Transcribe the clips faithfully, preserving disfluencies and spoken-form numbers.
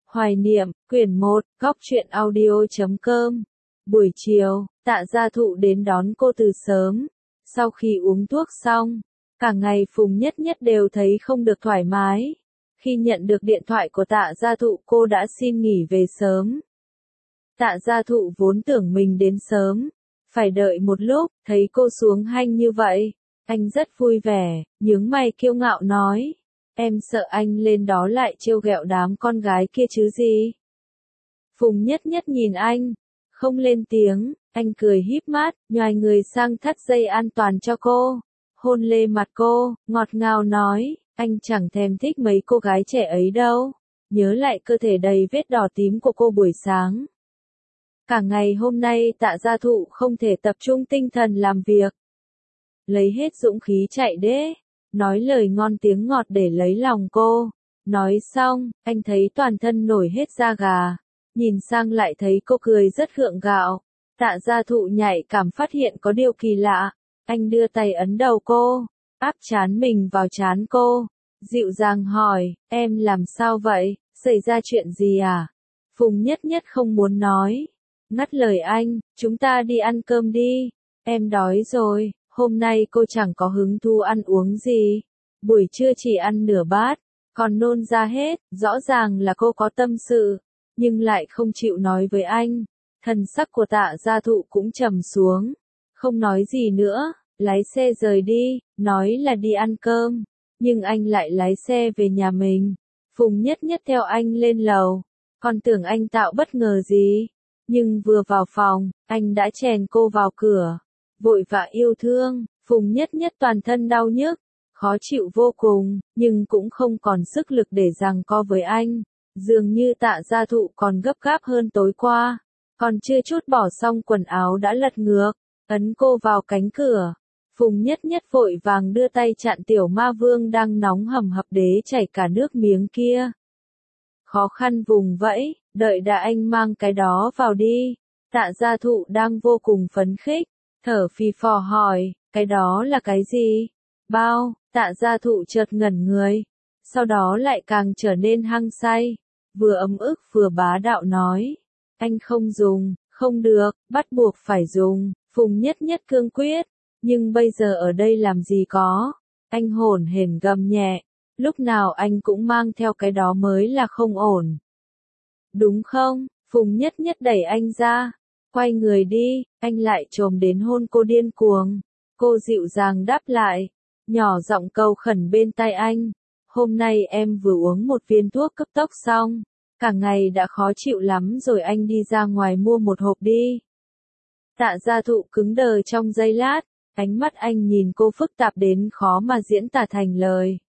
Hoài niệm, quyển một, góc truyện audio chấm com. Buổi chiều, Tạ Gia Thụ đến đón cô từ sớm. Sau khi uống thuốc xong, cả ngày Phùng Nhất Nhất đều thấy không được thoải mái. Khi nhận được điện thoại của Tạ Gia Thụ, cô đã xin nghỉ về sớm. Tạ Gia Thụ vốn tưởng mình đến sớm, phải đợi một lúc, thấy cô xuống hanh như vậy. Anh rất vui vẻ, nhướng mày kiêu ngạo nói. Em sợ anh lên đó lại trêu ghẹo đám con gái kia chứ gì. Phùng Nhất Nhất nhìn anh, không lên tiếng, anh cười híp mắt, nhoài người sang thắt dây an toàn cho cô. Hôn lên mặt cô, ngọt ngào nói, anh chẳng thèm thích mấy cô gái trẻ ấy đâu. Nhớ lại cơ thể đầy vết đỏ tím của cô buổi sáng. Cả ngày hôm nay Tạ Gia Thụ không thể tập trung tinh thần làm việc. Lấy hết dũng khí chạy đế, nói lời ngon tiếng ngọt để lấy lòng cô. Nói xong, anh thấy toàn thân nổi hết da gà. Nhìn sang lại thấy cô cười rất gượng gạo. Tạ Gia Thụ nhạy cảm phát hiện có điều kỳ lạ. Anh đưa tay ấn đầu cô, áp trán mình vào trán cô. Dịu dàng hỏi, em làm sao vậy, xảy ra chuyện gì à? Phùng Nhất Nhất không muốn nói. Ngắt lời anh, chúng ta đi ăn cơm đi. Em đói rồi, hôm nay cô chẳng có hứng thú ăn uống gì. Buổi trưa chỉ ăn nửa bát, còn nôn ra hết, rõ ràng là cô có tâm sự, nhưng lại không chịu nói với anh. Thần sắc của Tạ Gia Thụ cũng trầm xuống, không nói gì nữa, lái xe rời đi, nói là đi ăn cơm, nhưng anh lại lái xe về nhà mình. Phùng Nhất Nhất theo anh lên lầu, còn tưởng anh tạo bất ngờ gì, nhưng vừa vào phòng, anh đã chèn cô vào cửa, vội vã yêu thương. Phùng Nhất Nhất toàn thân đau nhức, khó chịu vô cùng, nhưng cũng không còn sức lực để giằng co với anh. Dường như Tạ Gia Thụ còn gấp gáp hơn tối qua, còn chưa chút bỏ xong quần áo đã lật ngược, ấn cô vào cánh cửa. Phùng Nhất Nhất vội vàng đưa tay chặn tiểu ma vương đang nóng hầm hập đế chảy cả nước miếng kia. Khó khăn vùng vẫy, đợi đã anh mang cái đó vào đi. Tạ Gia Thụ đang vô cùng phấn khích, thở phì phò hỏi, cái đó là cái gì? Bao, Tạ Gia Thụ chợt ngẩn người, sau đó lại càng trở nên hăng say, vừa ấm ức vừa bá đạo nói, anh không dùng, không được, bắt buộc phải dùng. Phùng Nhất Nhất cương quyết, nhưng bây giờ ở đây làm gì có, anh hổn hển gầm nhẹ, lúc nào anh cũng mang theo cái đó mới là không ổn. Đúng không? Phùng Nhất Nhất đẩy anh ra, quay người đi, anh lại chồm đến hôn cô điên cuồng. Cô dịu dàng đáp lại, nhỏ giọng cầu khẩn bên tai anh, hôm nay em vừa uống một viên thuốc cấp tốc xong, cả ngày đã khó chịu lắm rồi, anh đi ra ngoài mua một hộp đi. Tạ Gia Thụ cứng đờ trong giây lát, ánh mắt anh nhìn cô phức tạp đến khó mà diễn tả thành lời.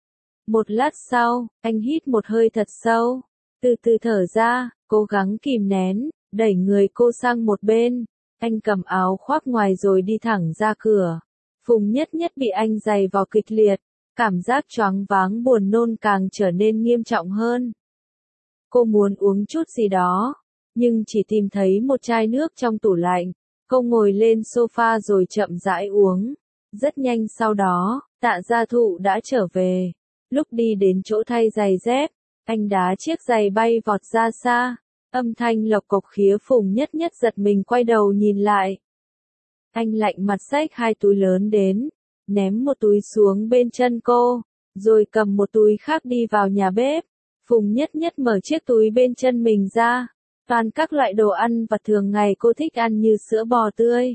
Một lát sau, anh hít một hơi thật sâu, từ từ thở ra, cố gắng kìm nén, đẩy người cô sang một bên. Anh cầm áo khoác ngoài rồi đi thẳng ra cửa. Phùng Nhất Nhất bị anh giày vò kịch liệt, cảm giác choáng váng buồn nôn càng trở nên nghiêm trọng hơn. Cô muốn uống chút gì đó, nhưng chỉ tìm thấy một chai nước trong tủ lạnh. Cô ngồi lên sofa rồi chậm rãi uống. Rất nhanh sau đó, Tạ Gia Thụ đã trở về. Lúc đi đến chỗ thay giày dép, anh đá chiếc giày bay vọt ra xa. Âm thanh lộc cộc khiến Phùng Nhất Nhất giật mình quay đầu nhìn lại. Anh lạnh mặt xách hai túi lớn đến, ném một túi xuống bên chân cô, rồi cầm một túi khác đi vào nhà bếp. Phùng Nhất Nhất mở chiếc túi bên chân mình ra, toàn các loại đồ ăn vặt thường ngày cô thích ăn như sữa bò tươi,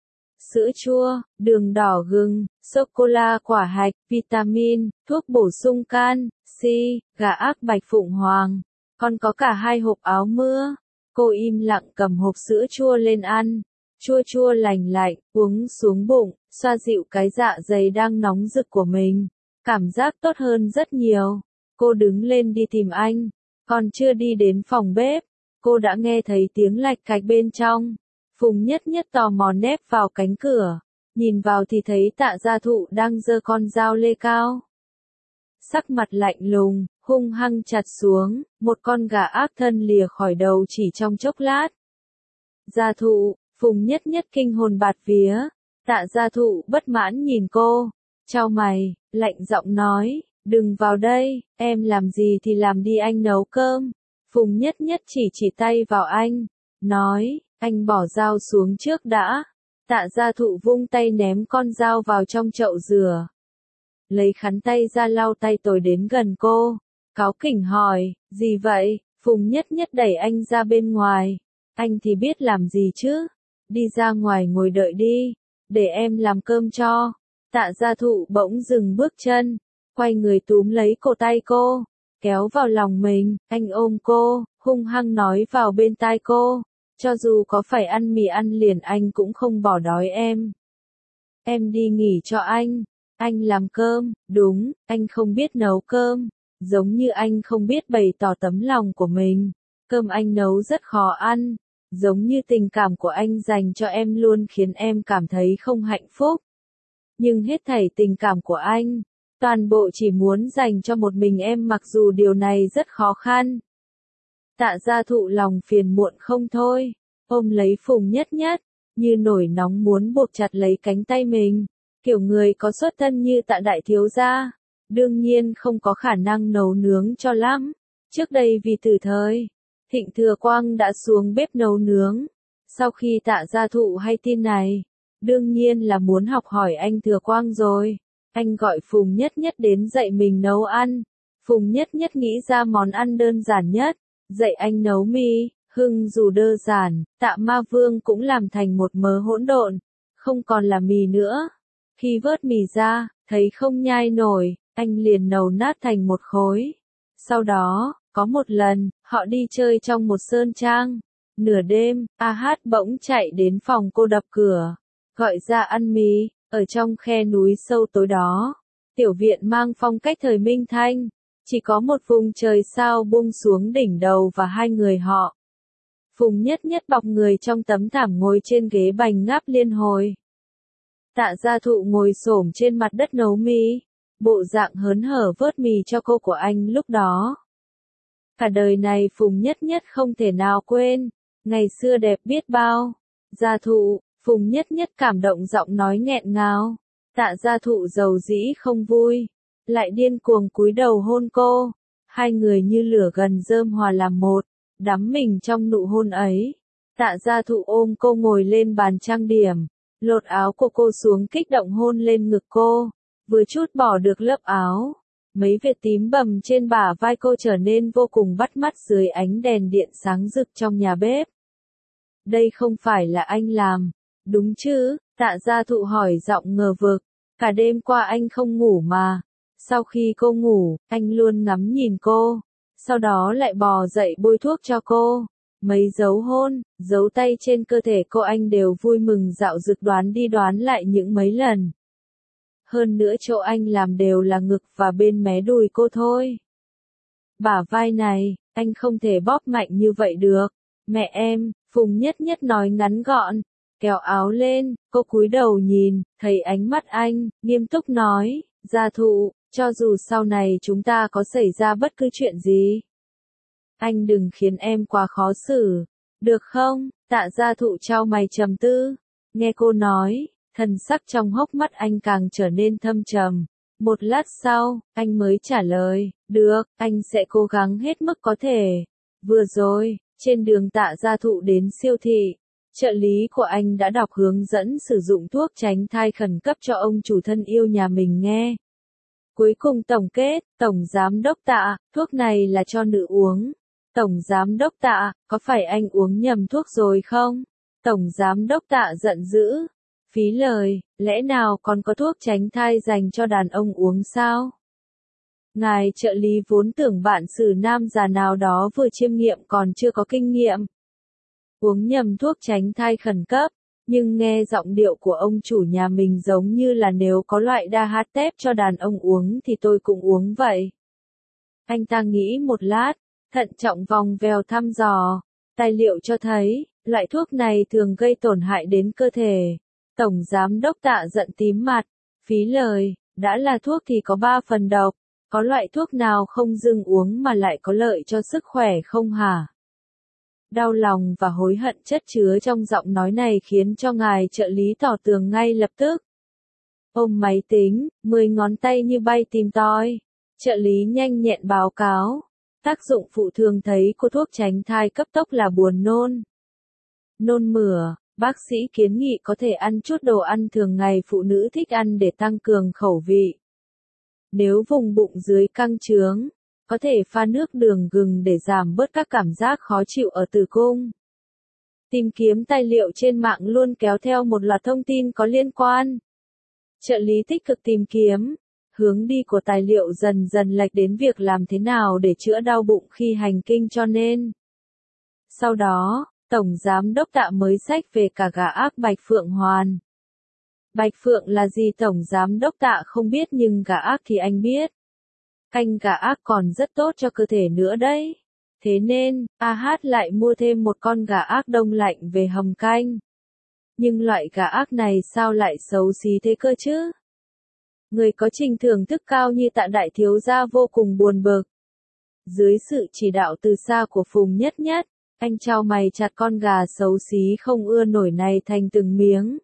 sữa chua, đường đỏ gừng, sô-cô-la quả hạch, vitamin, thuốc bổ sung canxi, gà ác bạch phụng hoàng. Còn có cả hai hộp áo mưa. Cô im lặng cầm hộp sữa chua lên ăn, chua chua lành lạnh, uống xuống bụng, xoa dịu cái dạ dày đang nóng rực của mình. Cảm giác tốt hơn rất nhiều. Cô đứng lên đi tìm anh, còn chưa đi đến phòng bếp, cô đã nghe thấy tiếng lạch cạch bên trong. Phùng Nhất Nhất tò mò nép vào cánh cửa, nhìn vào thì thấy Tạ Gia Thụ đang giơ con dao lê cao. Sắc mặt lạnh lùng, hung hăng chặt xuống, một con gà ác thân lìa khỏi đầu chỉ trong chốc lát. Gia Thụ, Phùng Nhất Nhất kinh hồn bạt vía. Tạ Gia Thụ bất mãn nhìn cô, chau mày, lạnh giọng nói, đừng vào đây, em làm gì thì làm đi, anh nấu cơm. Phùng Nhất Nhất chỉ chỉ tay vào anh, nói, anh bỏ dao xuống trước đã. Tạ Gia Thụ vung tay ném con dao vào trong chậu rửa. Lấy khăn tay ra lau tay tôi đến gần cô. Cáu kỉnh hỏi, gì vậy? Phùng Nhất Nhất đẩy anh ra bên ngoài. Anh thì biết làm gì chứ? Đi ra ngoài ngồi đợi đi, để em làm cơm cho. Tạ Gia Thụ bỗng dừng bước chân, quay người túm lấy cổ tay cô, kéo vào lòng mình, anh ôm cô, hung hăng nói vào bên tai cô, cho dù có phải ăn mì ăn liền anh cũng không bỏ đói em. Em đi nghỉ cho anh, anh làm cơm, đúng, anh không biết nấu cơm, giống như anh không biết bày tỏ tấm lòng của mình, cơm anh nấu rất khó ăn, giống như tình cảm của anh dành cho em luôn khiến em cảm thấy không hạnh phúc. Nhưng hết thảy tình cảm của anh, toàn bộ chỉ muốn dành cho một mình em mặc dù điều này rất khó khăn. Tạ Gia Thụ lòng phiền muộn không thôi, ôm lấy Phùng Nhất Nhất, như nổi nóng muốn buộc chặt lấy cánh tay mình, kiểu người có xuất thân như Tạ đại thiếu gia, đương nhiên không có khả năng nấu nướng cho lắm. Trước đây vì từ thời, Thịnh Thừa Quang đã xuống bếp nấu nướng, sau khi Tạ Gia Thụ hay tin này, đương nhiên là muốn học hỏi anh Thừa Quang rồi. Anh gọi Phùng Nhất Nhất đến dạy mình nấu ăn. Phùng Nhất Nhất nghĩ ra món ăn đơn giản nhất, dạy anh nấu mì. Hưng dù đơn giản, Tạ Ma Vương cũng làm thành một mớ hỗn độn, không còn là mì nữa. Khi vớt mì ra, thấy không nhai nổi, anh liền nấu nát thành một khối. Sau đó, có một lần, họ đi chơi trong một sơn trang. Nửa đêm, A Hát bỗng chạy đến phòng cô đập cửa, gọi ra ăn mì. Ở trong khe núi sâu tối đó, tiểu viện mang phong cách thời Minh Thanh, chỉ có một vùng trời sao buông xuống đỉnh đầu và hai người họ. Phùng Nhất Nhất bọc người trong tấm thảm ngồi trên ghế bành ngáp liên hồi. Tạ Gia Thụ ngồi xổm trên mặt đất nấu mì, bộ dạng hớn hở vớt mì cho cô của anh lúc đó. Cả đời này Phùng Nhất Nhất không thể nào quên, ngày xưa đẹp biết bao. Gia Thụ, Phùng Nhất Nhất cảm động giọng nói nghẹn ngào. Tạ Gia Thụ giàu dĩ không vui, lại điên cuồng cúi đầu hôn cô. Hai người như lửa gần rơm hòa làm một, đắm mình trong nụ hôn ấy. Tạ Gia Thụ ôm cô ngồi lên bàn trang điểm, lột áo của cô xuống kích động hôn lên ngực cô, vừa chút bỏ được lớp áo. Mấy vệt tím bầm trên bả vai cô trở nên vô cùng bắt mắt dưới ánh đèn điện sáng rực trong nhà bếp. Đây không phải là anh làm, đúng chứ? Tạ Gia Thụ hỏi giọng ngờ vực. Cả đêm qua anh không ngủ mà. Sau khi cô ngủ, anh luôn ngắm nhìn cô. Sau đó lại bò dậy bôi thuốc cho cô. Mấy dấu hôn, dấu tay trên cơ thể cô anh đều vui mừng dạo dực đoán đi đoán lại những mấy lần. Hơn nữa chỗ anh làm đều là ngực và bên mé đùi cô thôi. Bả vai này, anh không thể bóp mạnh như vậy được. Mẹ em, Phùng Nhất Nhất nói ngắn gọn, kéo áo lên, cô cúi đầu nhìn, thấy ánh mắt anh, nghiêm túc nói, Gia Thụ, cho dù sau này chúng ta có xảy ra bất cứ chuyện gì, anh đừng khiến em quá khó xử, được không? Tạ Gia Thụ chau mày trầm tư, nghe cô nói, thần sắc trong hốc mắt anh càng trở nên thâm trầm. Một lát sau, anh mới trả lời, được, anh sẽ cố gắng hết mức có thể. Vừa rồi, trên đường Tạ Gia Thụ đến siêu thị, trợ lý của anh đã đọc hướng dẫn sử dụng thuốc tránh thai khẩn cấp cho ông chủ thân yêu nhà mình nghe. Cuối cùng tổng kết, Tổng Giám Đốc Tạ, thuốc này là cho nữ uống. Tổng Giám Đốc Tạ, có phải anh uống nhầm thuốc rồi không? Tổng Giám Đốc Tạ giận dữ. Phí lời, lẽ nào còn có thuốc tránh thai dành cho đàn ông uống sao? Ngài trợ lý vốn tưởng bạn xử nam già nào đó vừa chiêm nghiệm còn chưa có kinh nghiệm. Uống nhầm thuốc tránh thai khẩn cấp, nhưng nghe giọng điệu của ông chủ nhà mình giống như là nếu có loại đa hát tép cho đàn ông uống thì tôi cũng uống vậy. Anh ta nghĩ một lát, thận trọng vòng vèo thăm dò. Tài liệu cho thấy, loại thuốc này thường gây tổn hại đến cơ thể. Tổng Giám Đốc Tạ giận tím mặt, phí lời, đã là thuốc thì có ba phần độc, có loại thuốc nào không dừng uống mà lại có lợi cho sức khỏe không hả? Đau lòng và hối hận chất chứa trong giọng nói này khiến cho ngài trợ lý tỏ tường ngay lập tức. Ôm máy tính, mười ngón tay như bay tìm tòi, trợ lý nhanh nhẹn báo cáo. Tác dụng phụ thường thấy của thuốc tránh thai cấp tốc là buồn nôn, nôn mửa. Bác sĩ kiến nghị có thể ăn chút đồ ăn thường ngày phụ nữ thích ăn để tăng cường khẩu vị. Nếu vùng bụng dưới căng trướng, có thể pha nước đường gừng để giảm bớt các cảm giác khó chịu ở tử cung. Tìm kiếm tài liệu trên mạng luôn kéo theo một loạt thông tin có liên quan. Trợ lý tích cực tìm kiếm, hướng đi của tài liệu dần dần lệch đến việc làm thế nào để chữa đau bụng khi hành kinh cho nên. Sau đó, Tổng Giám đốc Tạ mới xách về cả gà ác Bạch Phượng Hoàn. Bạch Phượng là gì Tổng Giám đốc Tạ không biết nhưng gà ác thì anh biết. Canh gà ác còn rất tốt cho cơ thể nữa đấy. Thế nên, a hát lại mua thêm một con gà ác đông lạnh về hầm canh. Nhưng loại gà ác này sao lại xấu xí thế cơ chứ? Người có trình thưởng thức cao như Tạ đại thiếu gia vô cùng buồn bực. Dưới sự chỉ đạo từ xa của Phùng Nhất Nhất, anh chau mày chặt con gà xấu xí không ưa nổi này thành từng miếng.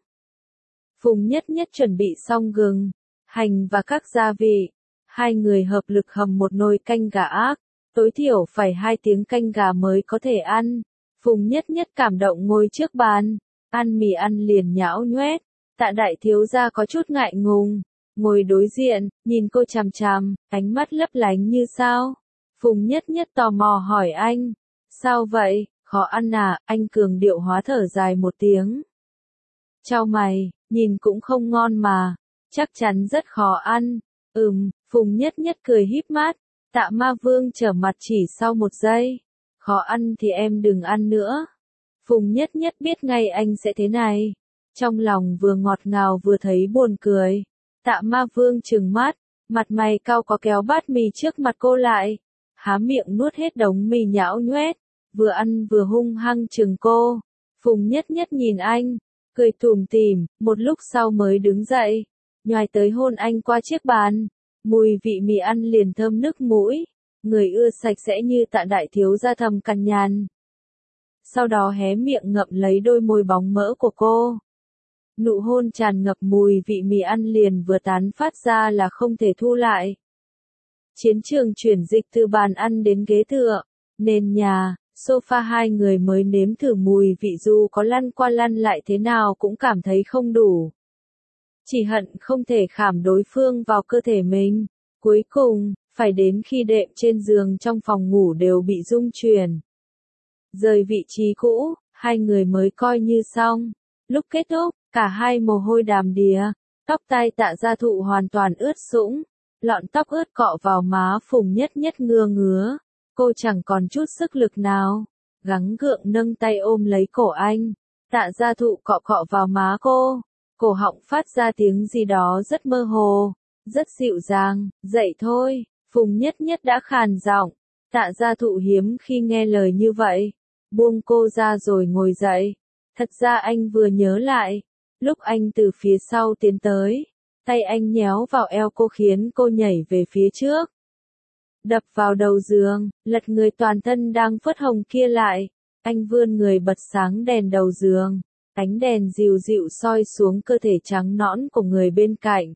Phùng Nhất Nhất chuẩn bị xong gừng, hành và các gia vị. Hai người hợp lực hầm một nồi canh gà ác, tối thiểu phải hai tiếng canh gà mới có thể ăn. Phùng Nhất Nhất cảm động ngồi trước bàn, ăn mì ăn liền nhão nhoét. Tạ đại thiếu gia có chút ngại ngùng, ngồi đối diện, nhìn cô chằm chằm, ánh mắt lấp lánh như sao. Phùng Nhất Nhất tò mò hỏi anh, sao vậy, khó ăn à, anh cường điệu hóa thở dài một tiếng. Chau mày, nhìn cũng không ngon mà, chắc chắn rất khó ăn. Ừm, Phùng Nhất Nhất cười híp mắt, Tạ Ma Vương trở mặt chỉ sau một giây. Khó ăn thì em đừng ăn nữa. Phùng Nhất Nhất biết ngay anh sẽ thế này. Trong lòng vừa ngọt ngào vừa thấy buồn cười. Tạ Ma Vương trừng mắt, mặt mày cau có kéo bát mì trước mặt cô lại. Há miệng nuốt hết đống mì nhão nhoét, vừa ăn vừa hung hăng trừng cô. Phùng Nhất Nhất nhìn anh, cười tủm tỉm, một lúc sau mới đứng dậy, nhoài tới hôn anh qua chiếc bàn. Mùi vị mì ăn liền thơm nức mũi, người ưa sạch sẽ như Tạ đại thiếu gia thầm cằn nhằn. Sau đó hé miệng ngậm lấy đôi môi bóng mỡ của cô. Nụ hôn tràn ngập mùi vị mì ăn liền vừa tán phát ra là không thể thu lại. Chiến trường chuyển dịch từ bàn ăn đến ghế tựa, nền nhà, sofa hai người mới nếm thử mùi vị dù có lăn qua lăn lại thế nào cũng cảm thấy không đủ. Chỉ hận không thể khảm đối phương vào cơ thể mình. Cuối cùng, phải đến khi đệm trên giường trong phòng ngủ đều bị rung chuyển. Rời vị trí cũ, hai người mới coi như xong. Lúc kết thúc, cả hai mồ hôi đàm đìa, tóc tai Tạ gia thụ hoàn toàn ướt sũng. Lọn tóc ướt cọ vào má Phùng Nhất Nhất ngưa ngứa. Cô chẳng còn chút sức lực nào. Gắng gượng nâng tay ôm lấy cổ anh. Tạ gia thụ cọ cọ vào má cô. Cổ họng phát ra tiếng gì đó rất mơ hồ, rất dịu dàng, dậy thôi, Phùng Nhất Nhất đã khàn giọng. Tạ gia thụ hiếm khi nghe lời như vậy, buông cô ra rồi ngồi dậy. Thật ra anh vừa nhớ lại, lúc anh từ phía sau tiến tới, tay anh nhéo vào eo cô khiến cô nhảy về phía trước. Đập vào đầu giường, lật người toàn thân đang phớt hồng kia lại, anh vươn người bật sáng đèn đầu giường. Ánh đèn dịu dịu soi xuống cơ thể trắng nõn của người bên cạnh.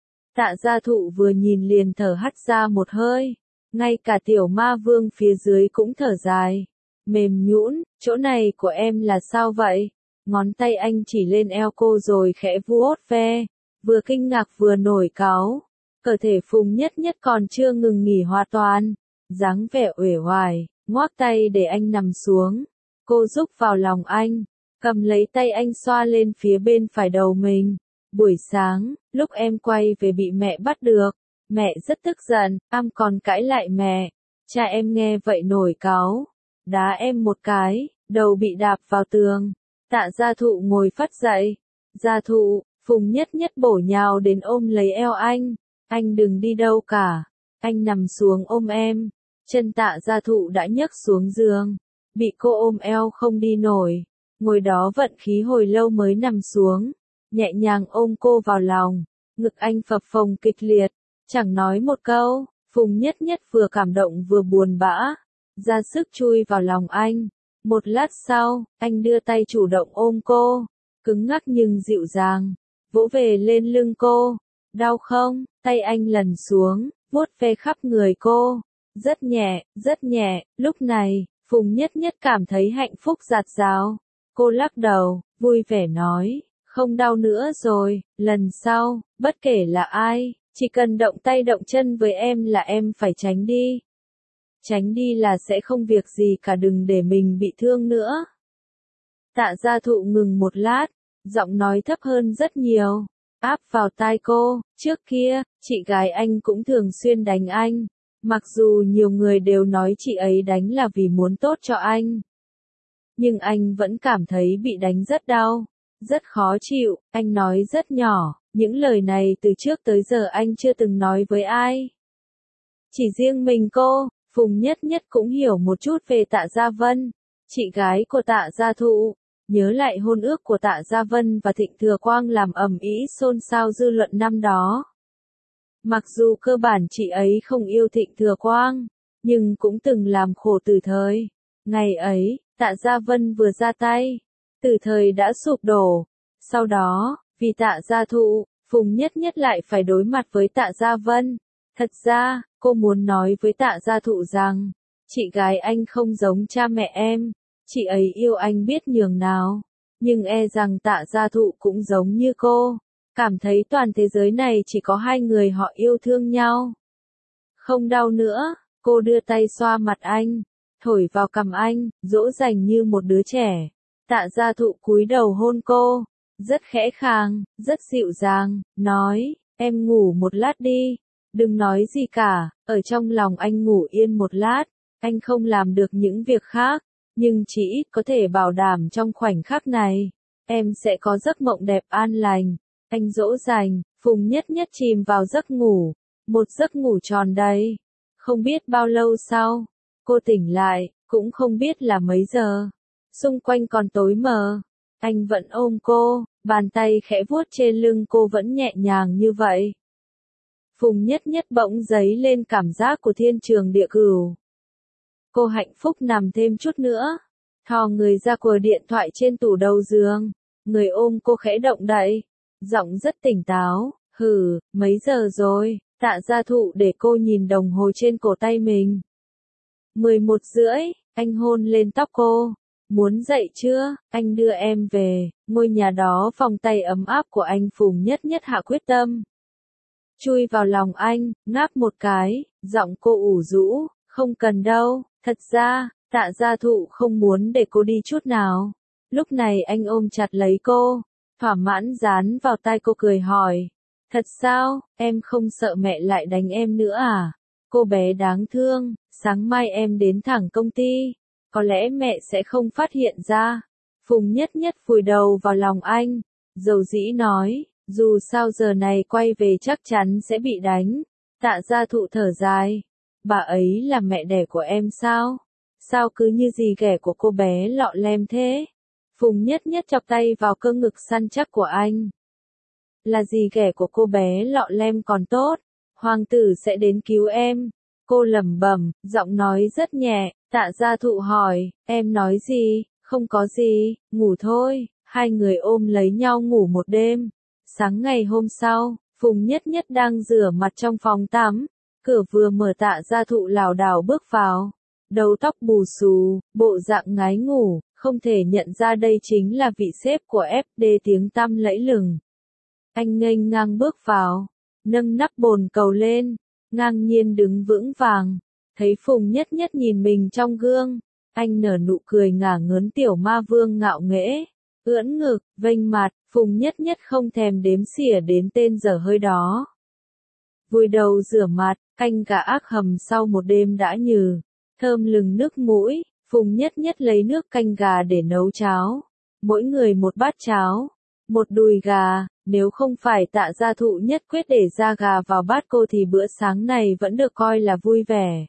Tạ gia thụ vừa nhìn liền thở hắt ra một hơi. Ngay cả tiểu ma vương phía dưới cũng thở dài. Mềm nhũn, chỗ này của em là sao vậy? Ngón tay anh chỉ lên eo cô rồi khẽ vuốt ve. Vừa kinh ngạc vừa nổi cáu. Cơ thể Phùng Nhất Nhất còn chưa ngừng nghỉ hoàn toàn. Dáng vẻ uể oải, ngoác tay để anh nằm xuống. Cô rúc vào lòng anh. Cầm lấy tay anh xoa lên phía bên phải đầu mình. Buổi sáng, lúc em quay về bị mẹ bắt được. Mẹ rất tức giận, am còn cãi lại mẹ. Cha em nghe vậy nổi cáu. Đá em một cái, đầu bị đạp vào tường. Tạ gia thụ ngồi phắt dậy. Gia thụ, Phùng Nhất Nhất bổ nhào đến ôm lấy eo anh. Anh đừng đi đâu cả. Anh nằm xuống ôm em. Chân Tạ gia thụ đã nhấc xuống giường. Bị cô ôm eo không đi nổi. Ngồi đó vận khí hồi lâu mới nằm xuống, nhẹ nhàng ôm cô vào lòng, ngực anh phập phồng kịch liệt, chẳng nói một câu. Phùng Nhất Nhất vừa cảm động vừa buồn bã, ra sức chui vào lòng anh. Một lát sau, anh đưa tay chủ động ôm cô, cứng ngắc nhưng dịu dàng, vỗ về lên lưng cô. Đau không? Tay anh lần xuống, vuốt ve khắp người cô. Rất nhẹ, rất nhẹ, lúc này, Phùng Nhất Nhất cảm thấy hạnh phúc dạt dào. Cô lắc đầu, vui vẻ nói, không đau nữa rồi, lần sau, bất kể là ai, chỉ cần động tay động chân với em là em phải tránh đi. Tránh đi là sẽ không việc gì cả, đừng để mình bị thương nữa. Tạ Gia Thụ ngừng một lát, giọng nói thấp hơn rất nhiều, áp vào tai cô, trước kia, chị gái anh cũng thường xuyên đánh anh. Mặc dù nhiều người đều nói chị ấy đánh là vì muốn tốt cho anh. Nhưng anh vẫn cảm thấy bị đánh rất đau, rất khó chịu, anh nói rất nhỏ, những lời này từ trước tới giờ anh chưa từng nói với ai. Chỉ riêng mình cô, Phùng Nhất Nhất cũng hiểu một chút về Tạ Gia Vân, chị gái của Tạ Gia Thụ. Nhớ lại hôn ước của Tạ Gia Vân và Thịnh Thừa Quang làm ầm ĩ xôn xao dư luận năm đó. Mặc dù cơ bản chị ấy không yêu Thịnh Thừa Quang, nhưng cũng từng làm khổ Từ Thời. Ngày ấy, Tạ Gia Vân vừa ra tay, Từ Thời đã sụp đổ. Sau đó, vì Tạ Gia Thụ, Phùng Nhất Nhất lại phải đối mặt với Tạ Gia Vân. Thật ra, cô muốn nói với Tạ Gia Thụ rằng, chị gái anh không giống cha mẹ em, chị ấy yêu anh biết nhường nào. Nhưng e rằng Tạ Gia Thụ cũng giống như cô, cảm thấy toàn thế giới này chỉ có hai người họ yêu thương nhau. Không đau nữa, cô đưa tay xoa mặt anh, thổi vào cằm anh, dỗ dành như một đứa trẻ. Tạ Gia Thụ cúi đầu hôn cô, rất khẽ khàng, rất dịu dàng, nói, em ngủ một lát đi, đừng nói gì cả. Ở trong lòng anh ngủ yên một lát, anh không làm được những việc khác, nhưng chỉ ít có thể bảo đảm trong khoảnh khắc này, em sẽ có giấc mộng đẹp an lành. Anh dỗ dành, Phùng Nhất Nhất chìm vào giấc ngủ, một giấc ngủ tròn đầy. Không biết bao lâu sau, cô tỉnh lại, cũng không biết là mấy giờ. Xung quanh còn tối mờ, anh vẫn ôm cô, bàn tay khẽ vuốt trên lưng cô vẫn nhẹ nhàng như vậy. Phùng Nhất Nhất bỗng dấy lên cảm giác của thiên trường địa cửu. Cô hạnh phúc nằm thêm chút nữa, thò người ra của điện thoại trên tủ đầu giường, người ôm cô khẽ động đậy, giọng rất tỉnh táo, hừ, mấy giờ rồi? Tạ Gia Thụ để cô nhìn đồng hồ trên cổ tay mình. mười một rưỡi, anh hôn lên tóc cô. Muốn dậy chưa? Anh đưa em về. Ngôi nhà đó vòng tay ấm áp của anh. Phùng Nhất Nhất hạ quyết tâm. Chui vào lòng anh, ngáp một cái, giọng cô ủ rũ, không cần đâu. Thật ra, Tạ Gia Thụ không muốn để cô đi chút nào. Lúc này anh ôm chặt lấy cô, thỏa mãn dán vào tai cô cười hỏi. Thật sao, em không sợ mẹ lại đánh em nữa à? Cô bé đáng thương, sáng mai em đến thẳng công ty, có lẽ mẹ sẽ không phát hiện ra. Phùng Nhất Nhất vùi đầu vào lòng anh, dầu dĩ nói, dù sao giờ này quay về chắc chắn sẽ bị đánh. Tạ Gia Thụ thở dài, bà ấy là mẹ đẻ của em sao? Sao cứ như gì ghẻ của cô bé lọ lem thế? Phùng Nhất Nhất chọc tay vào cơ ngực săn chắc của anh. Là gì ghẻ của cô bé lọ lem còn tốt, hoàng tử sẽ đến cứu em. Cô lẩm bẩm, giọng nói rất nhẹ. Tạ Gia Thụ hỏi, em nói gì? Không có gì, ngủ thôi. Hai người ôm lấy nhau ngủ một đêm. Sáng ngày hôm sau, Phùng Nhất Nhất đang rửa mặt trong phòng tắm, cửa vừa mở Tạ Gia Thụ lảo đảo bước vào, đầu tóc bù xù, bộ dạng ngái ngủ, không thể nhận ra đây chính là vị sếp của ép đê tiếng tăm lẫy lừng. Anh nghênh ngang bước vào, nâng nắp bồn cầu lên, ngang nhiên đứng vững vàng, thấy Phùng Nhất Nhất nhìn mình trong gương, anh nở nụ cười ngả ngớn tiểu ma vương ngạo nghễ, ưỡn ngực, vênh mặt. Phùng Nhất Nhất không thèm đếm xỉa đến tên dở hơi đó. Vùi đầu rửa mặt, canh gà ác hầm sau một đêm đã nhừ, thơm lừng nước mũi. Phùng Nhất Nhất lấy nước canh gà để nấu cháo, mỗi người một bát cháo, một đùi gà. Nếu không phải Tạ Gia Thụ nhất quyết để da gà vào bát cô thì bữa sáng này vẫn được coi là vui vẻ.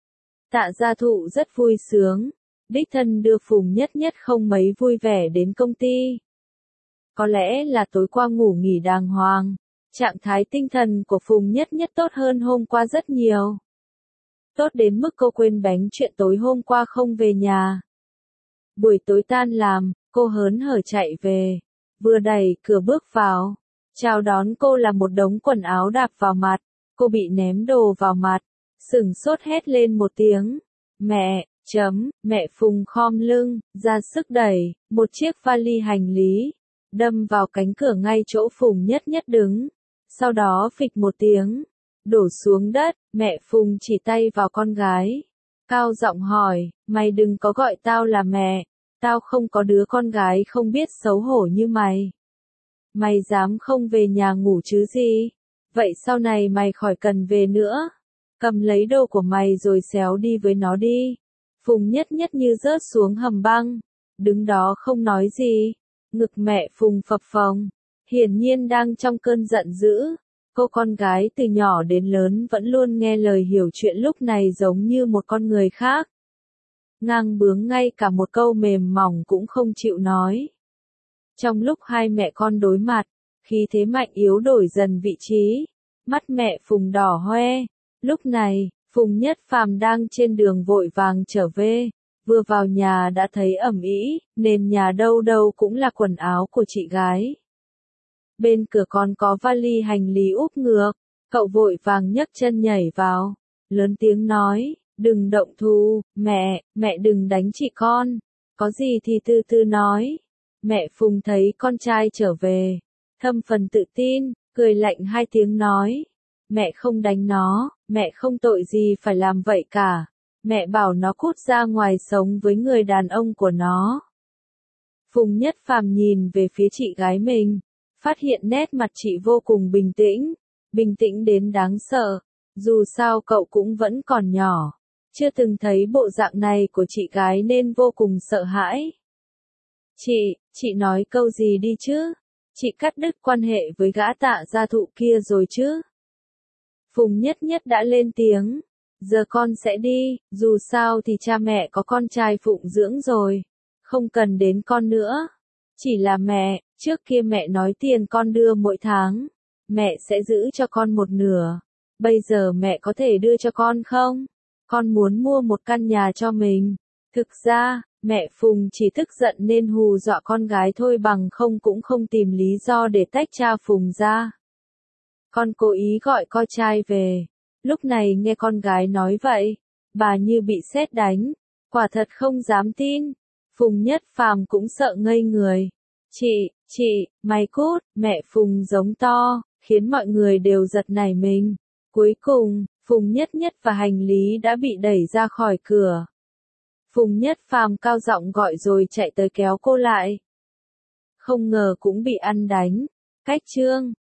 Tạ Gia Thụ rất vui sướng, đích thân đưa Phùng Nhất Nhất không mấy vui vẻ đến công ty. Có lẽ là tối qua ngủ nghỉ đàng hoàng, trạng thái tinh thần của Phùng Nhất Nhất tốt hơn hôm qua rất nhiều. Tốt đến mức cô quên bén chuyện tối hôm qua không về nhà. Buổi tối tan làm, cô hớn hở chạy về, vừa đẩy cửa bước vào, chào đón cô là một đống quần áo đạp vào mặt, cô bị ném đồ vào mặt, sửng sốt hét lên một tiếng. Mẹ, chấm, mẹ Phùng khom lưng, ra sức đẩy, một chiếc vali hành lý, đâm vào cánh cửa ngay chỗ Phùng Nhất Nhất đứng. Sau đó phịch một tiếng, đổ xuống đất, mẹ Phùng chỉ tay vào con gái. Cao giọng hỏi, mày đừng có gọi tao là mẹ, tao không có đứa con gái không biết xấu hổ như mày. Mày dám không về nhà ngủ chứ gì? Vậy sau này mày khỏi cần về nữa. Cầm lấy đồ của mày rồi xéo đi với nó đi. Phùng Nhất Nhất như rớt xuống hầm băng, đứng đó không nói gì. Ngực mẹ Phùng phập phồng, hiển nhiên đang trong cơn giận dữ. Cô con gái từ nhỏ đến lớn vẫn luôn nghe lời hiểu chuyện lúc này giống như một con người khác. Ngang bướng ngay cả một câu mềm mỏng cũng không chịu nói. Trong lúc hai mẹ con đối mặt, khí thế mạnh yếu đổi dần vị trí, mắt mẹ Phùng đỏ hoe. Lúc này, Phùng Nhất Phàm đang trên đường vội vàng trở về, vừa vào nhà đã thấy ầm ĩ, nền nhà đâu đâu cũng là quần áo của chị gái. Bên cửa còn có vali hành lý úp ngược, cậu vội vàng nhấc chân nhảy vào, lớn tiếng nói, đừng động Thu, mẹ, mẹ đừng đánh chị con, có gì thì từ từ nói. Mẹ Phùng thấy con trai trở về, thâm phần tự tin, cười lạnh hai tiếng nói, mẹ không đánh nó, mẹ không tội gì phải làm vậy cả, mẹ bảo nó cút ra ngoài sống với người đàn ông của nó. Phùng Nhất Phàm nhìn về phía chị gái mình, phát hiện nét mặt chị vô cùng bình tĩnh, bình tĩnh đến đáng sợ, dù sao cậu cũng vẫn còn nhỏ, chưa từng thấy bộ dạng này của chị gái nên vô cùng sợ hãi. Chị, chị nói câu gì đi chứ? Chị cắt đứt quan hệ với gã Tạ Gia Thụ kia rồi chứ? Phùng Nhất Nhất đã lên tiếng, giờ con sẽ đi, dù sao thì cha mẹ có con trai phụng dưỡng rồi, không cần đến con nữa. Chỉ là mẹ, trước kia mẹ nói tiền con đưa mỗi tháng, mẹ sẽ giữ cho con một nửa, bây giờ mẹ có thể đưa cho con không? Con muốn mua một căn nhà cho mình. Thực ra, mẹ Phùng chỉ tức giận nên hù dọa con gái thôi, bằng không cũng không tìm lý do để tách cha Phùng ra. Con cố ý gọi con trai về. Lúc này nghe con gái nói vậy, bà như bị sét đánh, quả thật không dám tin. Phùng Nhất Phàm cũng sợ ngây người. Chị, chị, mày cút, mẹ Phùng giống to, khiến mọi người đều giật nảy mình. Cuối cùng, Phùng Nhất Nhất và hành lý đã bị đẩy ra khỏi cửa. Phùng Nhất Phàm cao giọng gọi rồi chạy tới kéo cô lại. Không ngờ cũng bị ăn đánh. Cách chương